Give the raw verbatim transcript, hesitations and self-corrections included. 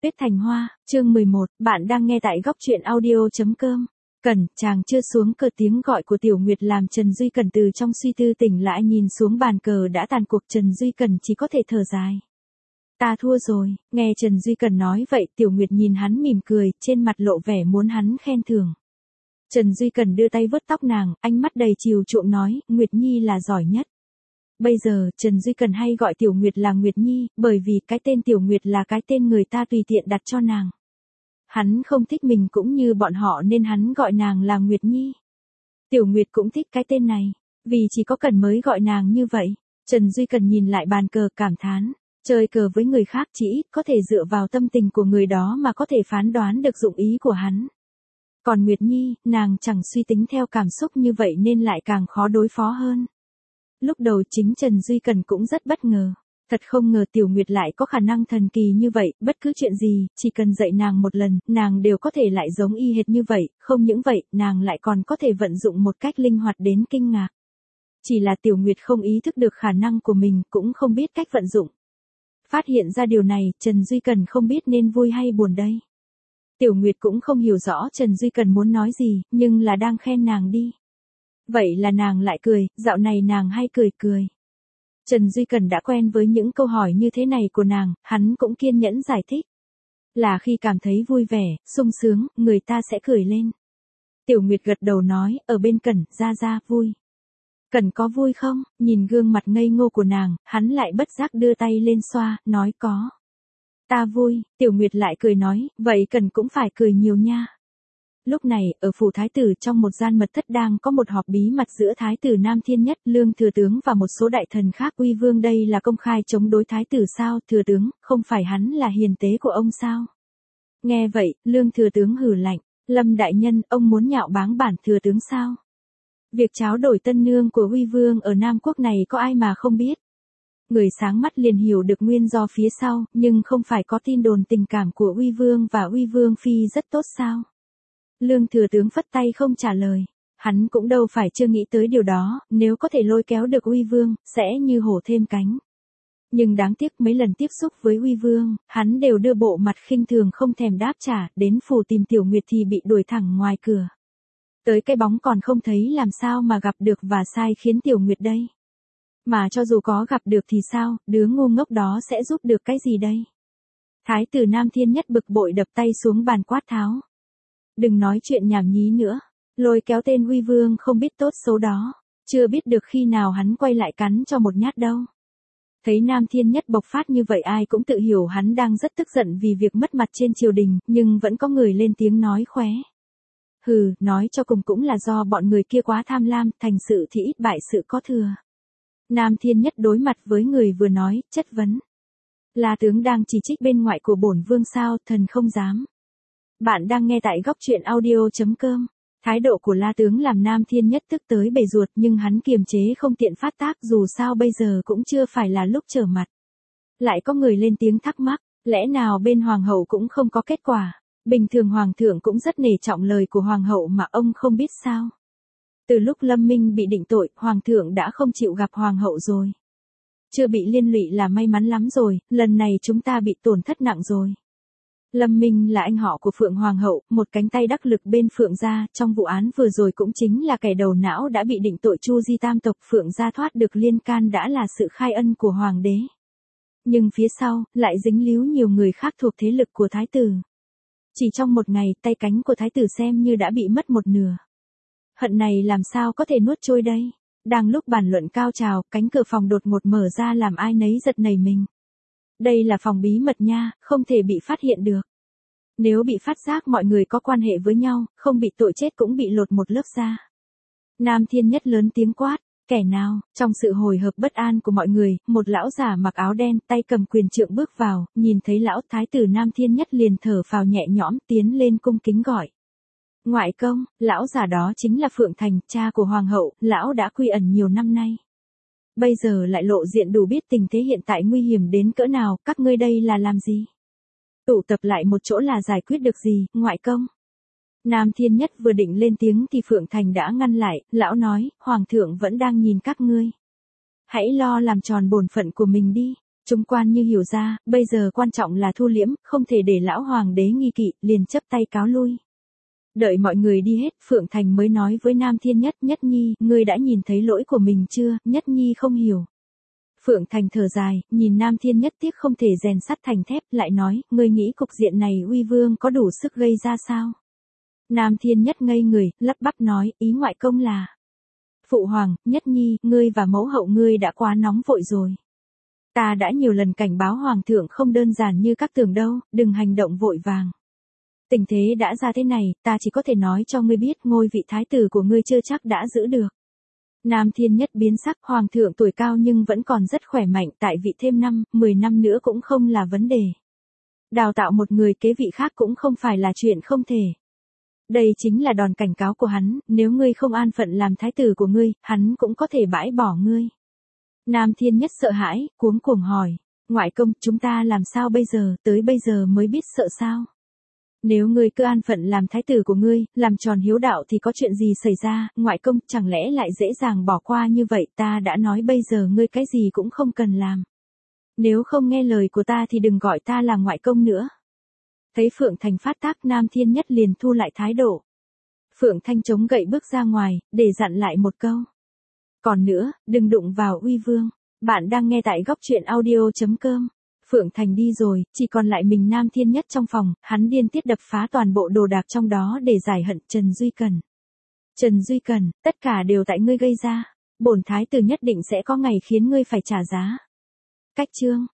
Tuyết Thành Hoa, chương mười một, bạn đang nghe tại góc truyện audio.com. Cẩn, chàng chưa xuống cờ tiếng gọi của Tiểu Nguyệt làm Trần Duy Cẩn từ trong suy tư tỉnh lại, nhìn xuống bàn cờ đã tàn cuộc, Trần Duy Cẩn chỉ có thể thở dài. Ta thua rồi, nghe Trần Duy Cẩn nói vậy, Tiểu Nguyệt nhìn hắn mỉm cười, trên mặt lộ vẻ muốn hắn khen thưởng. Trần Duy Cẩn đưa tay vuốt tóc nàng, ánh mắt đầy chiều chuộng nói, Nguyệt Nhi là giỏi nhất. Bây giờ, Trần Duy Cẩn hay gọi Tiểu Nguyệt là Nguyệt Nhi, bởi vì cái tên Tiểu Nguyệt là cái tên người ta tùy tiện đặt cho nàng. Hắn không thích mình cũng như bọn họ nên hắn gọi nàng là Nguyệt Nhi. Tiểu Nguyệt cũng thích cái tên này, vì chỉ có Cẩn mới gọi nàng như vậy. Trần Duy Cẩn nhìn lại bàn cờ cảm thán, chơi cờ với người khác chỉ ít có thể dựa vào tâm tình của người đó mà có thể phán đoán được dụng ý của hắn. Còn Nguyệt Nhi, nàng chẳng suy tính theo cảm xúc như vậy nên lại càng khó đối phó hơn. Lúc đầu chính Trần Duy Cẩn cũng rất bất ngờ. Thật không ngờ Tiểu Nguyệt lại có khả năng thần kỳ như vậy, bất cứ chuyện gì, chỉ cần dạy nàng một lần, nàng đều có thể lại giống y hệt như vậy, không những vậy, nàng lại còn có thể vận dụng một cách linh hoạt đến kinh ngạc. Chỉ là Tiểu Nguyệt không ý thức được khả năng của mình, cũng không biết cách vận dụng. Phát hiện ra điều này, Trần Duy Cẩn không biết nên vui hay buồn đây. Tiểu Nguyệt cũng không hiểu rõ Trần Duy Cẩn muốn nói gì, nhưng là đang khen nàng đi. Vậy là nàng lại cười, dạo này nàng hay cười cười. Trần Duy Cẩn đã quen với những câu hỏi như thế này của nàng, hắn cũng kiên nhẫn giải thích. Là khi cảm thấy vui vẻ, sung sướng, người ta sẽ cười lên. Tiểu Nguyệt gật đầu nói, ở bên Cẩn, ra ra, vui. Cẩn có vui không? Nhìn gương mặt ngây ngô của nàng, hắn lại bất giác đưa tay lên xoa, nói có. Ta vui, Tiểu Nguyệt lại cười nói, vậy Cẩn cũng phải cười nhiều nha. Lúc này, ở phủ thái tử trong một gian mật thất đang có một họp bí mật giữa thái tử Nam Thiên Nhất, Lương thừa tướng và một số đại thần khác. Uy Vương đây là công khai chống đối thái tử sao? Thừa tướng, không phải hắn là hiền tế của ông sao? Nghe vậy, Lương thừa tướng hừ lạnh, Lâm đại nhân, ông muốn nhạo báng bản thừa tướng sao? Việc tráo đổi tân nương của Uy Vương ở Nam Quốc này có ai mà không biết? Người sáng mắt liền hiểu được nguyên do phía sau, nhưng không phải có tin đồn tình cảm của Uy Vương và Uy Vương phi rất tốt sao? Lương thừa tướng phất tay không trả lời. Hắn cũng đâu phải chưa nghĩ tới điều đó, nếu có thể lôi kéo được Uy Vương, sẽ như hổ thêm cánh. Nhưng đáng tiếc mấy lần tiếp xúc với Uy Vương, hắn đều đưa bộ mặt khinh thường không thèm đáp trả, đến phủ tìm Tiểu Nguyệt thì bị đuổi thẳng ngoài cửa. Tới cái bóng còn không thấy làm sao mà gặp được và sai khiến Tiểu Nguyệt đây. Mà cho dù có gặp được thì sao, đứa ngu ngốc đó sẽ giúp được cái gì đây? Thái tử Nam Thiên Nhất bực bội đập tay xuống bàn quát tháo. Đừng nói chuyện nhảm nhí nữa, lôi kéo tên Uy Vương không biết tốt xấu đó, chưa biết được khi nào hắn quay lại cắn cho một nhát đâu. Thấy Nam Thiên Nhất bộc phát như vậy ai cũng tự hiểu hắn đang rất tức giận vì việc mất mặt trên triều đình, nhưng vẫn có người lên tiếng nói khóe. Hừ, nói cho cùng cũng là do bọn người kia quá tham lam, thành sự thì ít bại sự có thừa. Nam Thiên Nhất đối mặt với người vừa nói, chất vấn. Là tướng đang chỉ trích bên ngoại của bổn vương sao, thần không dám. Bạn đang nghe tại góc truyện audio.com. Thái độ của La tướng làm Nam Thiên Nhất tức tới bể ruột, nhưng hắn kiềm chế không tiện phát tác, dù sao bây giờ cũng chưa phải là lúc trở mặt. Lại có người lên tiếng thắc mắc, lẽ nào bên hoàng hậu cũng không có kết quả? Bình thường hoàng thượng cũng rất nể trọng lời của hoàng hậu mà ông không biết sao? Từ lúc Lâm Minh bị định tội, hoàng thượng đã không chịu gặp hoàng hậu rồi. Chưa bị liên lụy là may mắn lắm rồi, lần này chúng ta bị tổn thất nặng rồi. Lâm Minh là anh họ của Phượng Hoàng hậu, một cánh tay đắc lực bên Phượng gia, trong vụ án vừa rồi cũng chính là kẻ đầu não đã bị định tội Chu Di tam tộc. Phượng gia thoát được liên can đã là sự khai ân của hoàng đế. Nhưng phía sau, lại dính líu nhiều người khác thuộc thế lực của thái tử. Chỉ trong một ngày, tay cánh của thái tử xem như đã bị mất một nửa. Hận này làm sao có thể nuốt trôi đây? Đang lúc bàn luận cao trào, cánh cửa phòng đột ngột mở ra làm ai nấy giật nảy mình. Đây là phòng bí mật nha, không thể bị phát hiện được. Nếu bị phát giác mọi người có quan hệ với nhau, không bị tội chết cũng bị lột một lớp da. Nam Thiên Nhất lớn tiếng quát, kẻ nào? Trong sự hồi hộp bất an của mọi người, một lão già mặc áo đen, tay cầm quyền trượng bước vào, nhìn thấy lão thái tử Nam Thiên Nhất liền thở phào nhẹ nhõm, tiến lên cung kính gọi. Ngoại công, lão già đó chính là Phượng Thành, cha của hoàng hậu, lão đã quy ẩn nhiều năm nay. Bây giờ lại lộ diện đủ biết tình thế hiện tại nguy hiểm đến cỡ nào, các ngươi đây là làm gì? Tụ tập lại một chỗ là giải quyết được gì, ngoại công? Nam Thiên Nhất vừa định lên tiếng thì Phượng Thành đã ngăn lại, lão nói, hoàng thượng vẫn đang nhìn các ngươi. Hãy lo làm tròn bổn phận của mình đi. Chúng quan như hiểu ra, bây giờ quan trọng là thu liễm, không thể để lão hoàng đế nghi kỵ, liền chấp tay cáo lui. Đợi mọi người đi hết, Phượng Thành mới nói với Nam Thiên Nhất, Nhất Nhi, ngươi đã nhìn thấy lỗi của mình chưa? Nhất Nhi không hiểu. Phượng Thành thở dài, nhìn Nam Thiên Nhất tiếc không thể rèn sắt thành thép, lại nói, ngươi nghĩ cục diện này uy vương có đủ sức gây ra sao? Nam Thiên Nhất ngây người, lắp bắp nói, ý ngoại công là. Phụ hoàng, Nhất Nhi, ngươi và mẫu hậu ngươi đã quá nóng vội rồi. Ta đã nhiều lần cảnh báo hoàng thượng không đơn giản như các tưởng đâu, đừng hành động vội vàng. Tình thế đã ra thế này, ta chỉ có thể nói cho ngươi biết ngôi vị thái tử của ngươi chưa chắc đã giữ được. Nam Thiên Nhất biến sắc, hoàng thượng tuổi cao nhưng vẫn còn rất khỏe mạnh, tại vị thêm năm, mười năm nữa cũng không là vấn đề. Đào tạo một người kế vị khác cũng không phải là chuyện không thể. Đây chính là đòn cảnh cáo của hắn, nếu ngươi không an phận làm thái tử của ngươi, hắn cũng có thể bãi bỏ ngươi. Nam Thiên Nhất sợ hãi, cuống cuồng hỏi, ngoại công, chúng ta làm sao bây giờ, tới bây giờ mới biết sợ sao? Nếu ngươi cứ an phận làm thái tử của ngươi, làm tròn hiếu đạo thì có chuyện gì xảy ra, ngoại công, chẳng lẽ lại dễ dàng bỏ qua như vậy, ta đã nói bây giờ ngươi cái gì cũng không cần làm. Nếu không nghe lời của ta thì đừng gọi ta là ngoại công nữa. Thấy Phượng Thành phát tác, Nam Thiên Nhất liền thu lại thái độ. Phượng Thanh chống gậy bước ra ngoài, để dặn lại một câu. Còn nữa, đừng đụng vào uy vương. Bạn đang nghe tại góc truyện audio chấm com. Phượng Thành đi rồi, chỉ còn lại mình Nam Thiên Nhất trong phòng, hắn điên tiết đập phá toàn bộ đồ đạc trong đó để giải hận Trần Duy Cần. Trần Duy Cần, tất cả đều tại ngươi gây ra. Bổn thái tử nhất định sẽ có ngày khiến ngươi phải trả giá. Cách chương.